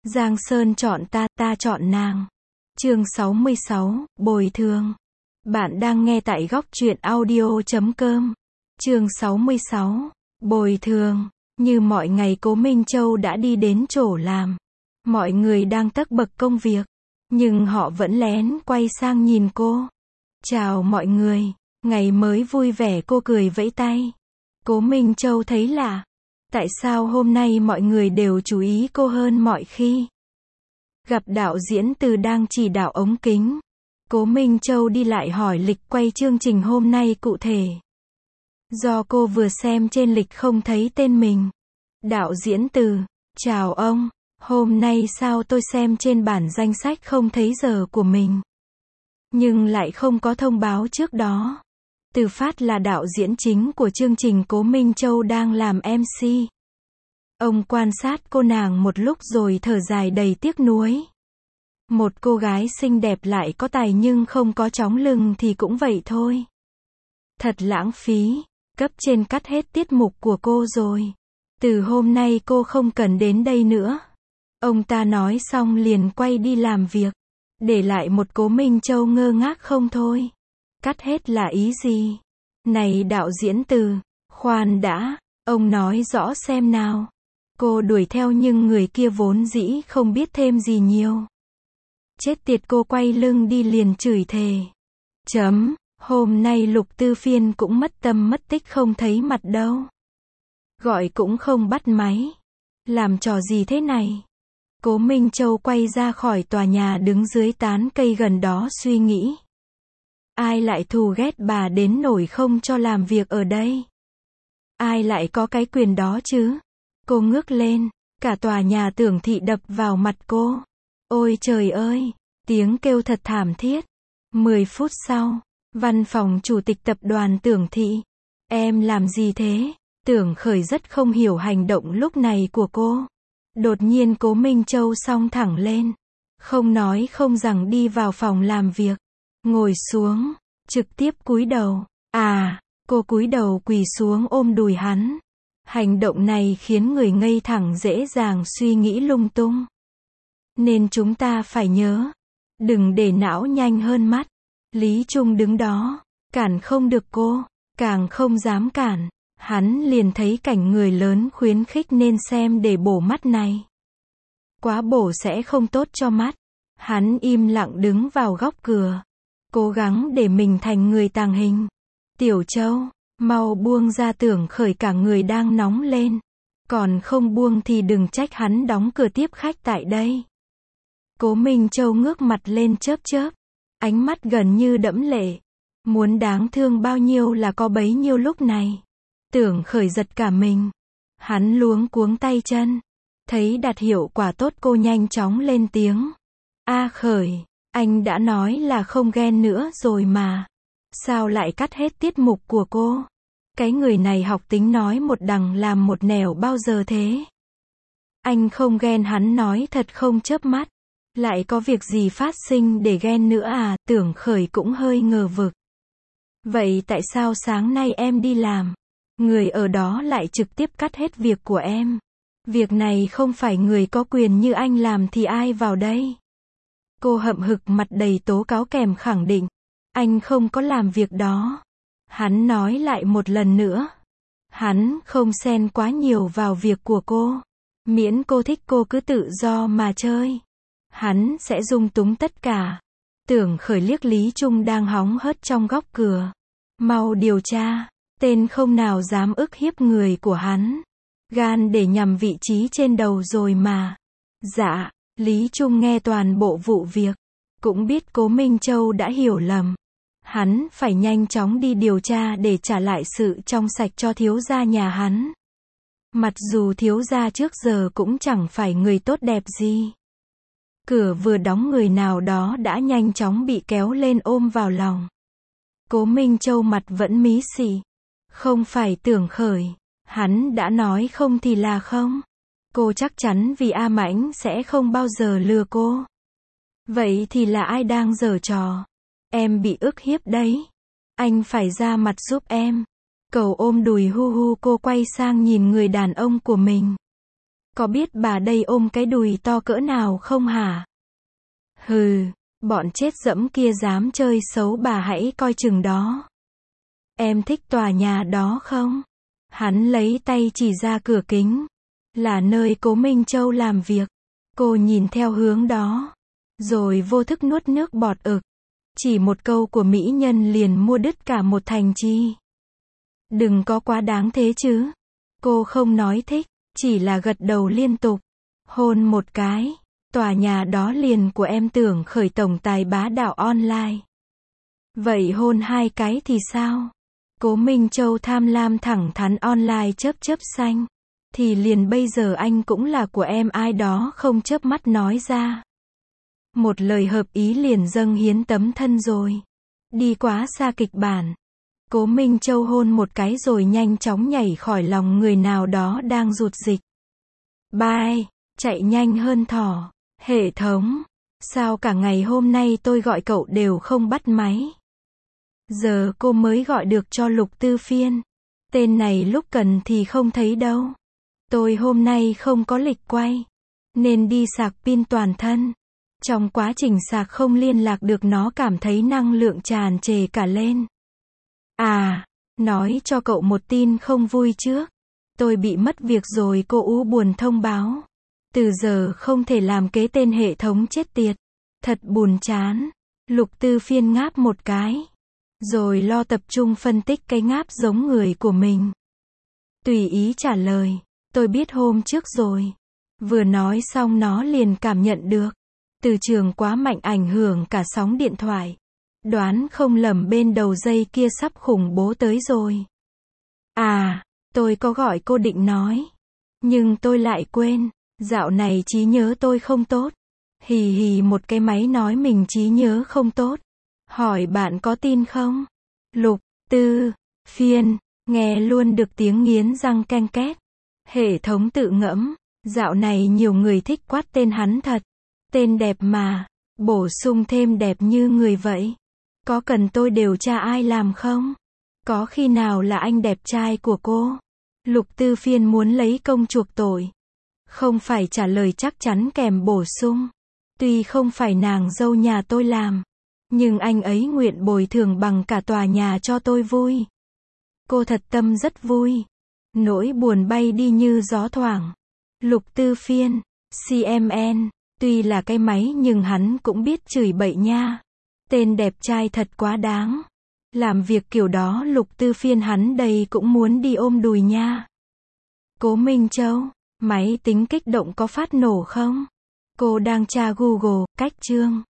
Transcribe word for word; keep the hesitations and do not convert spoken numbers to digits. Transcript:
Giang Sơn chọn ta, ta chọn nàng. Chương sáu mươi sáu, bồi thường. Bạn đang nghe tại góc truyện audio chấm com. Chương sáu mươi sáu, bồi thường. Như mọi ngày Cố Minh Châu đã đi đến chỗ làm. Mọi người đang tất bật công việc, nhưng họ vẫn lén quay sang nhìn cô. Chào mọi người, ngày mới vui vẻ, cô cười vẫy tay. Cố Minh Châu thấy lạ. Tại sao hôm nay mọi người đều chú ý cô hơn mọi khi? Gặp đạo diễn Từ đang chỉ đạo ống kính, Cố Minh Châu đi lại hỏi lịch quay chương trình hôm nay cụ thể. Do cô vừa xem trên lịch không thấy tên mình. Đạo diễn Từ, chào ông, hôm nay sao tôi xem trên bản danh sách không thấy giờ của mình, nhưng lại không có thông báo trước đó. Từ Phát là đạo diễn chính của chương trình, Cố Minh Châu đang làm em xê. Ông quan sát cô nàng một lúc rồi thở dài đầy tiếc nuối. Một cô gái xinh đẹp lại có tài nhưng không có chóng lưng thì cũng vậy thôi. Thật lãng phí, cấp trên cắt hết tiết mục của cô rồi. Từ hôm nay cô không cần đến đây nữa. Ông ta nói xong liền quay đi làm việc, để lại một Cố Minh Châu ngơ ngác không thôi. Cắt hết là ý gì? Này đạo diễn Từ, khoan đã, ông nói rõ xem nào. Cô đuổi theo nhưng người kia vốn dĩ không biết thêm gì nhiều. Chết tiệt, cô quay lưng đi liền chửi thề. Chấm, hôm nay Lục Tư Phiên cũng mất tâm mất tích không thấy mặt đâu. Gọi cũng không bắt máy. Làm trò gì thế này? Cố Minh Châu quay ra khỏi tòa nhà, đứng dưới tán cây gần đó suy nghĩ. Ai lại thù ghét bà đến nổi không cho làm việc ở đây? Ai lại có cái quyền đó chứ? Cô ngước lên, cả tòa nhà Tưởng Thị đập vào mặt cô. Ôi trời ơi, tiếng kêu thật thảm thiết. Mười phút sau, văn phòng chủ tịch tập đoàn Tưởng Thị. Em làm gì thế? Tưởng Khởi rất không hiểu hành động lúc này của cô. Đột nhiên Cố Minh Châu xông thẳng lên, không nói không rằng đi vào phòng làm việc, ngồi xuống, trực tiếp cúi đầu. À, cô cúi đầu quỳ xuống ôm đùi hắn. Hành động này khiến người ngây thẳng dễ dàng suy nghĩ lung tung. Nên chúng ta phải nhớ, đừng để não nhanh hơn mắt. Lý Trung đứng đó, cản không được cô, càng không dám cản. Hắn liền thấy cảnh người lớn khuyến khích nên xem để bổ mắt này. Quá bổ sẽ không tốt cho mắt. Hắn im lặng đứng vào góc cửa, cố gắng để mình thành người tàng hình. Tiểu Châu, mau buông ra. Tưởng Khởi cả người đang nóng lên. Còn không buông thì đừng trách hắn đóng cửa tiếp khách tại đây. Cố Minh Châu ngước mặt lên chớp chớp, ánh mắt gần như đẫm lệ. Muốn đáng thương bao nhiêu là có bấy nhiêu lúc này. Tưởng Khởi giật cả mình. Hắn luống cuống tay chân. Thấy đạt hiệu quả tốt cô nhanh chóng lên tiếng. A Khởi, anh đã nói là không ghen nữa rồi mà. Sao lại cắt hết tiết mục của cô? Cái người này học tính nói một đằng làm một nẻo bao giờ thế? Anh không ghen, hắn nói thật không chớp mắt. Lại có việc gì phát sinh để ghen nữa à? Tưởng Khởi cũng hơi ngờ vực. Vậy tại sao sáng nay em đi làm, người ở đó lại trực tiếp cắt hết việc của em? Việc này không phải người có quyền như anh làm thì ai vào đây? Cô hậm hực mặt đầy tố cáo kèm khẳng định. Anh không có làm việc đó. Hắn nói lại một lần nữa. Hắn không xen quá nhiều vào việc của cô. Miễn cô thích cô cứ tự do mà chơi. Hắn sẽ dung túng tất cả. Tưởng Khởi liếc Lý Trung đang hóng hớt trong góc cửa. Mau điều tra. Tên không nào dám ức hiếp người của hắn. Gan để nhằm vị trí trên đầu rồi mà. Dạ. Lý Trung nghe toàn bộ vụ việc, cũng biết Cố Minh Châu đã hiểu lầm. Hắn phải nhanh chóng đi điều tra để trả lại sự trong sạch cho thiếu gia nhà hắn. Mặc dù thiếu gia trước giờ cũng chẳng phải người tốt đẹp gì. Cửa vừa đóng, người nào đó đã nhanh chóng bị kéo lên ôm vào lòng. Cố Minh Châu mặt vẫn mí xì. Không phải Tưởng Khởi, hắn đã nói không thì là không. Cô chắc chắn vì A Mãnh sẽ không bao giờ lừa cô. Vậy thì là ai đang giở trò? Em bị ức hiếp đấy. Anh phải ra mặt giúp em. Cầu ôm đùi hu hu. Cô quay sang nhìn người đàn ông của mình. Có biết bà đây ôm cái đùi to cỡ nào không hả? Hừ, bọn chết dẫm kia dám chơi xấu bà hãy coi chừng đó. Em thích tòa nhà đó không? Hắn lấy tay chỉ ra cửa kính. Là nơi Cố Minh Châu làm việc. Cô nhìn theo hướng đó. Rồi vô thức nuốt nước bọt ực. Chỉ một câu của mỹ nhân liền mua đứt cả một thành chi. Đừng có quá đáng thế chứ. Cô không nói thích, chỉ là gật đầu liên tục. Hôn một cái. Tòa nhà đó liền của em tưởng khởi tổng tài bá đạo online. Vậy hôn hai cái thì sao? Cố Minh Châu tham lam thẳng thắn online chớp chớp xanh. Thì liền bây giờ anh cũng là của em, ai đó không chớp mắt nói ra. Một lời hợp ý liền dâng hiến tấm thân rồi. Đi quá xa kịch bản. Cố Minh Châu hôn một cái rồi nhanh chóng nhảy khỏi lòng người nào đó đang rụt dịch. Bye, chạy nhanh hơn thỏ. Hệ thống, sao cả ngày hôm nay tôi gọi cậu đều không bắt máy? Giờ cô mới gọi được cho Lục Tư Phiên. Tên này lúc cần thì không thấy đâu. Tôi hôm nay không có lịch quay, nên đi sạc pin toàn thân. Trong quá trình sạc không liên lạc được, nó cảm thấy năng lượng tràn trề cả lên. À, nói cho cậu một tin không vui trước. Tôi bị mất việc rồi, cô Ú buồn thông báo. Từ giờ không thể làm kế tên hệ thống chết tiệt. Thật buồn chán. Lục Tư Phiên ngáp một cái. Rồi lo tập trung phân tích cái ngáp giống người của mình. Tùy ý trả lời. Tôi biết hôm trước rồi. Vừa nói xong nó liền cảm nhận được. Từ trường quá mạnh ảnh hưởng cả sóng điện thoại. Đoán không lầm bên đầu dây kia sắp khủng bố tới rồi. À, tôi có gọi cô định nói. Nhưng tôi lại quên. Dạo này trí nhớ tôi không tốt. Hì hì, một cái máy nói mình trí nhớ không tốt. Hỏi bạn có tin không? Lục Tư Phiên, nghe luôn được tiếng nghiến răng ken két. Hệ thống tự ngẫm, dạo này nhiều người thích quát tên hắn thật. Tên đẹp mà, bổ sung thêm đẹp như người vậy. Có cần tôi điều tra ai làm không? Có khi nào là anh đẹp trai của cô? Lục Tư Phiên muốn lấy công chuộc tội. Không phải trả lời chắc chắn kèm bổ sung. Tuy không phải nàng dâu nhà tôi làm, nhưng anh ấy nguyện bồi thường bằng cả tòa nhà cho tôi vui. Cô thật tâm rất vui. Nỗi buồn bay đi như gió thoảng. Lục Tư Phiên, xê em en, tuy là cái máy nhưng hắn cũng biết chửi bậy nha. Tên đẹp trai thật quá đáng. Làm việc kiểu đó Lục Tư Phiên hắn đây cũng muốn đi ôm đùi nha. Cố Minh Châu, máy tính kích động có phát nổ không? Cô đang tra Google, cách chương.